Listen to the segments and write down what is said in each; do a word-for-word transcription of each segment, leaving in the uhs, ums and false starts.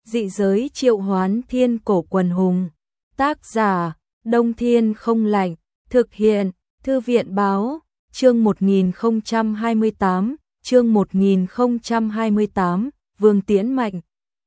Dị giới triệu hoán thiên cổ quần hùng. Tác giả, Đông Thiên không lạnh. Thực hiện, Thư viện báo, chương một nghìn không trăm hai mươi tám, chương một nghìn không trăm hai mươi tám, Vương Tiễn mạnh.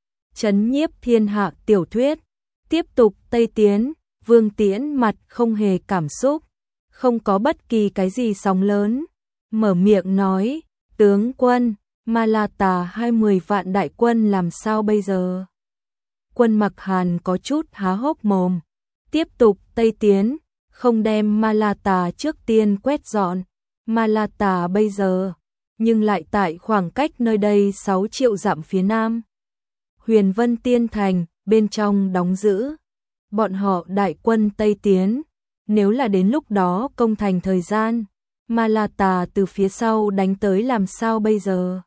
Chấn nhiếp thiên hạ tiểu thuyết. Tiếp tục Tây Tiến, Vương Tiễn mặt không hề cảm xúc, không có bất kỳ cái gì sóng lớn. Mở miệng nói, tướng quân, Ma La Tà hai mươi vạn đại quân làm sao bây giờ? Quân Mặc Hàn có chút há hốc mồm. Tiếp tục Tây Tiến, không đem Ma La Tà trước tiên quét dọn. Ma La Tà bây giờ, nhưng lại tại khoảng cách nơi đây sáu triệu dặm phía nam. Huyền Vân Tiên Thành, bên trong đóng giữ. Bọn họ đại quân Tây Tiến, nếu là đến lúc đó công thành thời gian, Ma La Tà từ phía sau đánh tới làm sao bây giờ?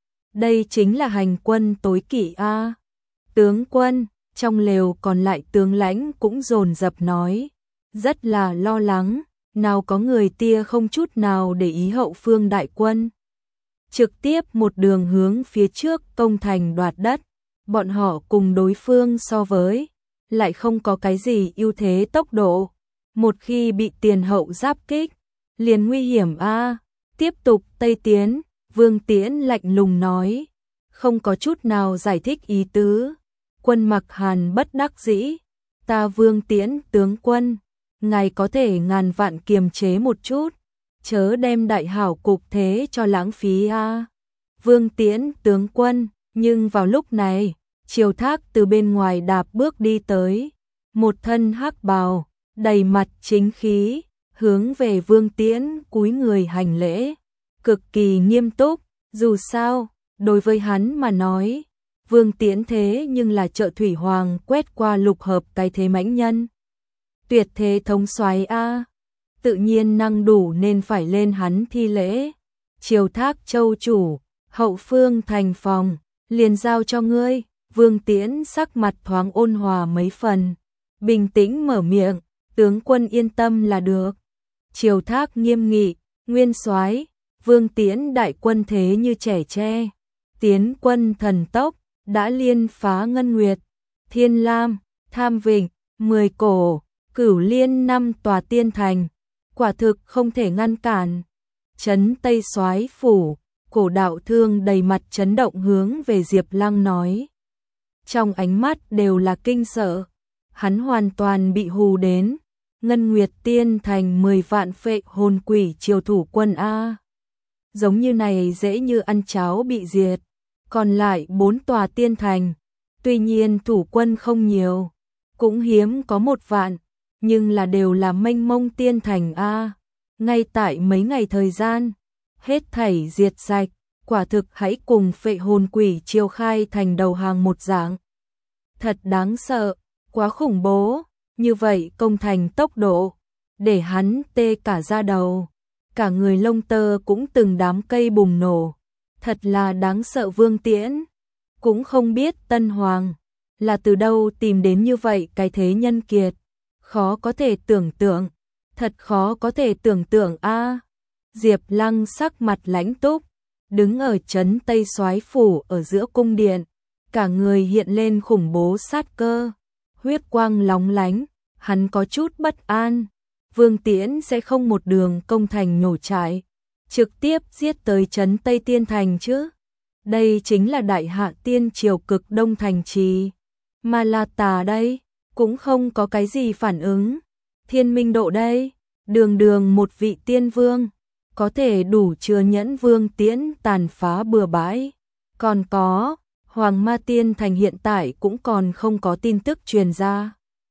Đây chính là hành quân tối kỵ a. Tướng quân, trong lều còn lại tướng lãnh cũng dồn dập nói, rất là lo lắng, nào có người tia không chút nào để ý hậu phương đại quân. Trực tiếp một đường hướng phía trước công thành đoạt đất, bọn họ cùng đối phương so với, lại không có cái gì ưu thế tốc độ. Một khi bị tiền hậu giáp kích, liền nguy hiểm a. Tiếp tục Tây Tiến, Vương Tiễn lạnh lùng nói, không có chút nào giải thích ý tứ. Quân Mặc Hàn bất đắc dĩ, ta Vương Tiễn tướng quân, ngài có thể ngàn vạn kiềm chế một chút, chớ đem đại hảo cục thế cho lãng phí a. Vương Tiễn tướng quân, nhưng vào lúc này, Triều Thác từ bên ngoài đạp bước đi tới, một thân hắc bào, đầy mặt chính khí, hướng về Vương Tiễn cúi người hành lễ, cực kỳ nghiêm túc. Dù sao, đối với hắn mà nói, Vương Tiễn thế nhưng là trợ thủy hoàng quét qua lục hợp cái thế mãnh nhân. Tuyệt thế thống soái a, tự nhiên năng đủ nên phải lên hắn thi lễ. Triều Thác châu chủ, hậu phương thành phòng, liền giao cho ngươi. Vương Tiễn sắc mặt thoáng ôn hòa mấy phần, bình tĩnh mở miệng, tướng quân yên tâm là được. Triều Thác nghiêm nghị, nguyên soái, Vương Tiễn đại quân thế như trẻ tre, tiến quân thần tốc, đã liên phá Ngân Nguyệt, Thiên Lam, Tham Vịnh, Mười Cổ, Cửu Liên năm tòa tiên thành, quả thực không thể ngăn cản. Trấn Tây Soái phủ, Cổ Đạo Thương đầy mặt chấn động hướng về Diệp Lăng nói, trong ánh mắt đều là kinh sợ, hắn hoàn toàn bị hù đến. Ngân Nguyệt tiên thành mười vạn phệ hồn quỷ triều thủ quân a, giống như này dễ như ăn cháo bị diệt. Còn lại bốn tòa tiên thành, tuy nhiên thủ quân không nhiều, cũng hiếm có một vạn, nhưng là đều là mênh mông tiên thành a. Ngay tại mấy ngày thời gian, hết thảy diệt sạch, quả thực hãy cùng phệ hồn quỷ triều khai thành đầu hàng một dạng. Thật đáng sợ, quá khủng bố, như vậy công thành tốc độ, để hắn tê cả da đầu, cả người lông tơ cũng từng đám cây bùng nổ. Thật là đáng sợ. Vương Tiễn cũng không biết Tân Hoàng là từ đâu tìm đến như vậy cái thế nhân kiệt, khó có thể tưởng tượng, thật khó có thể tưởng tượng a. Diệp Lăng sắc mặt lãnh túc, đứng ở trấn Tây Soái phủ ở giữa cung điện, cả người hiện lên khủng bố sát cơ, huyết quang lóng lánh, hắn có chút bất an. Vương Tiễn sẽ không một đường công thành nhổ trại, trực tiếp giết tới trấn Tây Tiên Thành chứ? Đây chính là đại hạ tiên triều cực đông thành trì. Ma La Tà đây, cũng không có cái gì phản ứng. Thiên Minh Độ đây, đường đường một vị tiên vương, có thể đủ chứa nhẫn Vương Tiễn tàn phá bừa bãi. Còn có, Hoàng Ma Tiên Thành hiện tại cũng còn không có tin tức truyền ra.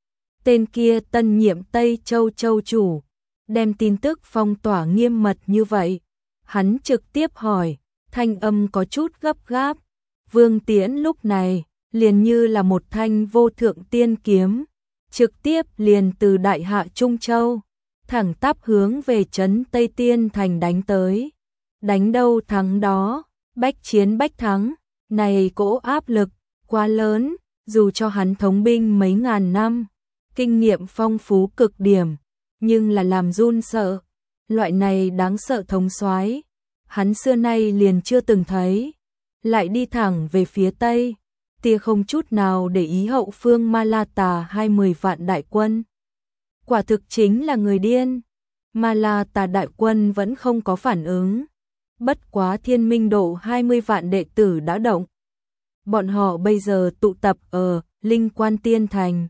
Tên kia tân nhiệm Tây Châu Châu chủ, đem tin tức phong tỏa nghiêm mật như vậy. Hắn trực tiếp hỏi, thanh âm có chút gấp gáp. Vương Tiễn lúc này, liền như là một thanh vô thượng tiên kiếm, trực tiếp liền từ Đại Hạ Trung Châu, thẳng tắp hướng về trấn Tây Tiên Thành đánh tới. Đánh đâu thắng đó, bách chiến bách thắng, này cỗ áp lực, quá lớn, dù cho hắn thống binh mấy ngàn năm, kinh nghiệm phong phú cực điểm, nhưng là làm run sợ. Loại này đáng sợ thống soái, hắn xưa nay liền chưa từng thấy. Lại đi thẳng về phía Tây, tia không chút nào để ý hậu phương Malata hai mươi vạn đại quân. Quả thực chính là người điên. Malata đại quân vẫn không có phản ứng. Bất quá Thiên Minh độ hai mươi vạn đệ tử đã động. Bọn họ bây giờ tụ tập ở Linh Quan Tiên Thành.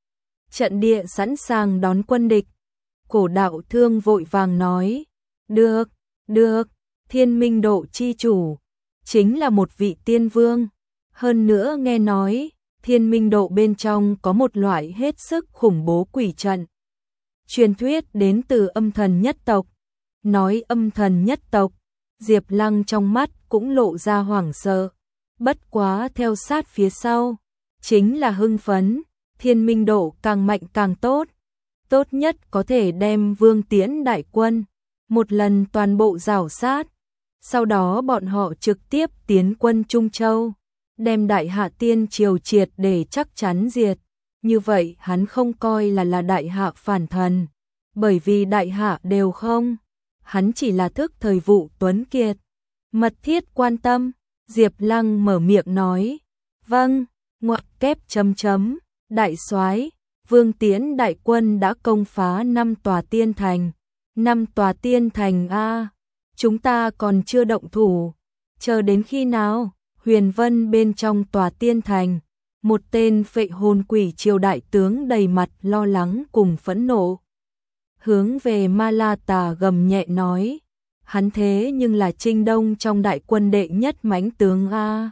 Trận địa sẵn sàng đón quân địch. Cổ Đạo Thương vội vàng nói, được, được, Thiên Minh độ chi chủ, chính là một vị tiên vương. Hơn nữa nghe nói, Thiên Minh độ bên trong có một loại hết sức khủng bố quỷ trận. Truyền thuyết đến từ âm thần nhất tộc. Nói âm thần nhất tộc, Diệp Lăng trong mắt cũng lộ ra hoảng sợ. Bất quá theo sát phía sau, chính là hưng phấn, Thiên Minh độ càng mạnh càng tốt. Tốt nhất có thể đem Vương Tiễn đại quân, một lần toàn bộ rào sát. Sau đó bọn họ trực tiếp tiến quân Trung Châu, đem Đại Hạ Tiên Triều triệt để chắc chắn diệt. Như vậy hắn không coi là là Đại Hạ phản thần, bởi vì Đại Hạ đều không. Hắn chỉ là thức thời vụ tuấn kiệt. Mật thiết quan tâm, Diệp Lăng mở miệng nói, vâng, ngoặc kép chấm chấm, đại soái, Vương Tiễn đại quân đã công phá năm tòa tiên thành. Năm tòa tiên thành a, chúng ta còn chưa động thủ, chờ đến khi nào? Huyền Vân bên trong tòa tiên thành, một tên phệ hồn quỷ triều đại tướng đầy mặt lo lắng cùng phẫn nộ. Hướng về Malata gầm nhẹ nói, hắn thế nhưng là Trinh Đông trong đại quân đệ nhất mãnh tướng a.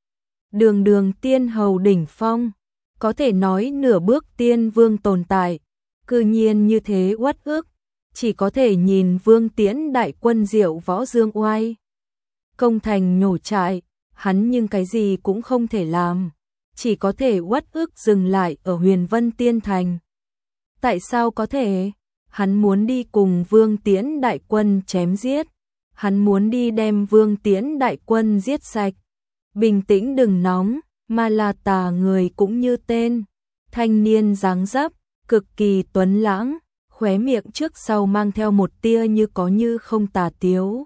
Đường đường tiên hầu đỉnh phong, có thể nói nửa bước tiên vương tồn tại, cư nhiên như thế uất ức, chỉ có thể nhìn Vương Tiễn đại quân diệu võ dương oai. Công thành nhổ trại, hắn nhưng cái gì cũng không thể làm, chỉ có thể uất ức dừng lại ở Huyền Vân Tiên Thành. Tại sao có thể? Hắn muốn đi cùng Vương Tiễn đại quân chém giết, hắn muốn đi đem Vương Tiễn đại quân giết sạch. Bình tĩnh đừng nóng, Malata người cũng như tên, thanh niên dáng dấp, cực kỳ tuấn lãng, khóe miệng trước sau mang theo một tia như có như không tà tiếu,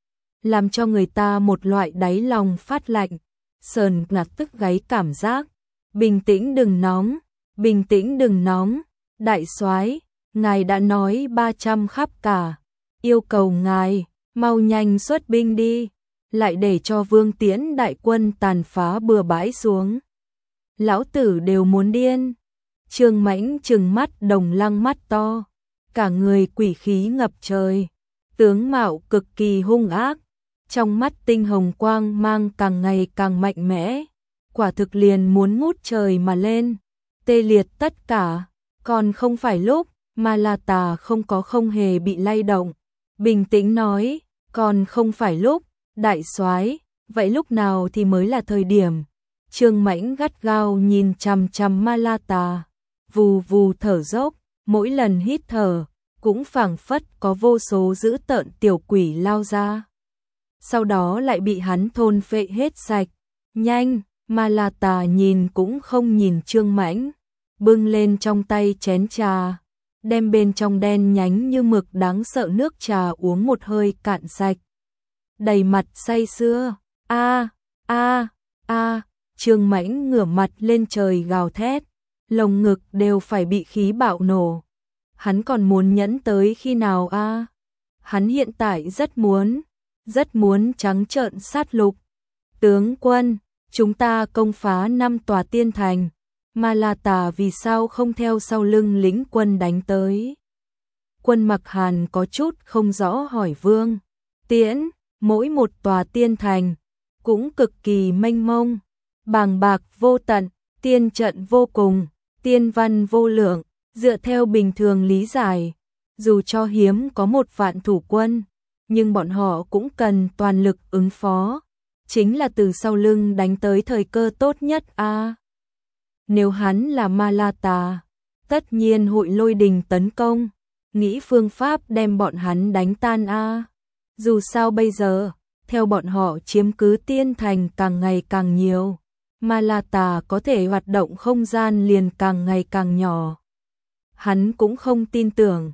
làm cho người ta một loại đáy lòng phát lạnh, sờn ngạt tức gáy cảm giác. Bình tĩnh đừng nóng, bình tĩnh đừng nóng, đại soái, ngài đã nói ba trăm khắp cả, yêu cầu ngài mau nhanh xuất binh đi, lại để cho Vương Tiễn đại quân tàn phá bừa bãi xuống. Lão tử đều muốn điên. Trương Mãnh trừng mắt đồng lăng mắt to, cả người quỷ khí ngập trời, tướng mạo cực kỳ hung ác, trong mắt tinh hồng quang mang càng ngày càng mạnh mẽ, quả thực liền muốn ngút trời mà lên, tê liệt tất cả. Còn không phải lúc, Malata không có không hề bị lay động, bình tĩnh nói, còn không phải lúc, đại soái, vậy lúc nào thì mới là thời điểm? Trương Mãnh gắt gao nhìn chằm chằm Malata, vù vù thở dốc, mỗi lần hít thở cũng phảng phất có vô số dữ tợn tiểu quỷ lao ra, sau đó lại bị hắn thôn phệ hết sạch. Nhanh, Malata nhìn cũng không nhìn Trương Mãnh, bưng lên trong tay chén trà, đem bên trong đen nhánh như mực đáng sợ nước trà uống một hơi cạn sạch, đầy mặt say sưa. A a a, Trương Mãnh ngửa mặt lên trời gào thét, lồng ngực đều phải bị khí bạo nổ. Hắn còn muốn nhẫn tới khi nào a? À? Hắn hiện tại rất muốn, rất muốn trắng trợn sát lục. Tướng quân, chúng ta công phá năm tòa tiên thành, Malata vì sao không theo sau lưng lĩnh quân đánh tới? Quân Mặc Hàn có chút không rõ hỏi Vương Tiễn, mỗi một tòa tiên thành cũng cực kỳ mênh mông, bàng bạc vô tận, tiên trận vô cùng, tiên văn vô lượng, dựa theo bình thường lý giải, dù cho hiếm có một vạn thủ quân, nhưng bọn họ cũng cần toàn lực ứng phó, chính là từ sau lưng đánh tới thời cơ tốt nhất a. À, nếu hắn là Malata, tất nhiên hội lôi đình tấn công, nghĩ phương pháp đem bọn hắn đánh tan a. À, dù sao bây giờ, theo bọn họ chiếm cứ tiên thành càng ngày càng nhiều, Malata có thể hoạt động không gian liền càng ngày càng nhỏ. Hắn cũng không tin tưởng,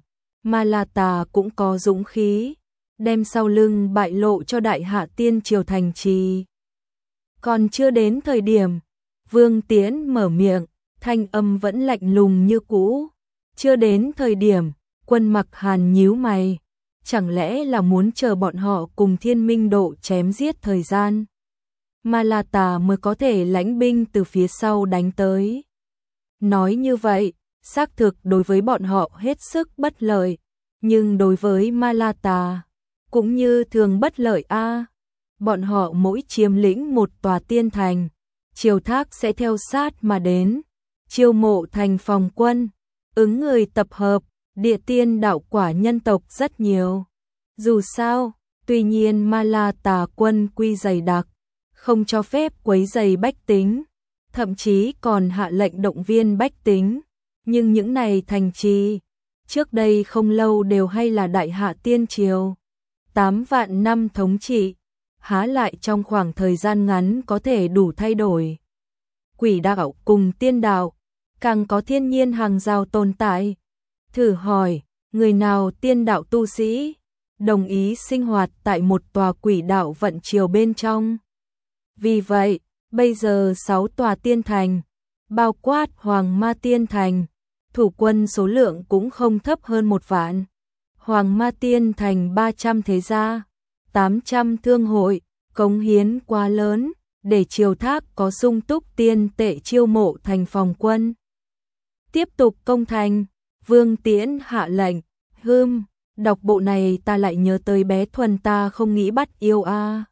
Malata cũng có dũng khí, đem sau lưng bại lộ cho Đại Hạ Tiên Triều thành trì. Còn chưa đến thời điểm, Vương Tiễn mở miệng, thanh âm vẫn lạnh lùng như cũ. Chưa đến thời điểm, Quân Mặc Hàn nhíu mày. Chẳng lẽ là muốn chờ bọn họ cùng Thiên Minh Độ chém giết thời gian, mà là tà mới có thể lãnh binh từ phía sau đánh tới. Nói như vậy, xác thực đối với bọn họ hết sức bất lợi, nhưng đối với Ma La Tà cũng như thường bất lợi a. Bọn họ mỗi chiếm lĩnh một tòa tiên thành, Triều Thác sẽ theo sát mà đến, chiêu mộ thành phòng quân, ứng người tập hợp, địa tiên đạo quả nhân tộc rất nhiều. Dù sao, tuy nhiên Ma La Tà quân quy dày đặc, không cho phép quấy rầy bách tính, thậm chí còn hạ lệnh động viên bách tính, nhưng những này thành trì trước đây không lâu đều hay là đại hạ tiên triều, tám vạn năm thống trị, há lại trong khoảng thời gian ngắn có thể đủ thay đổi. Quỷ đạo cùng tiên đạo, càng có thiên nhiên hàng rào tồn tại. Thử hỏi, người nào tiên đạo tu sĩ đồng ý sinh hoạt tại một tòa quỷ đạo vận triều bên trong? Vì vậy, bây giờ sáu tòa tiên thành, bao quát Hoàng Ma Tiên Thành, thủ quân số lượng cũng không thấp hơn một vạn. Hoàng Ma Tiên Thành ba trăm thế gia, tám trăm thương hội, cống hiến quá lớn, để Triều Thác có sung túc tiên tệ chiêu mộ thành phòng quân. Tiếp tục công thành, Vương Tiễn hạ lệnh, hưm, đọc bộ này ta lại nhớ tới bé Thuần ta không nghĩ bắt yêu a.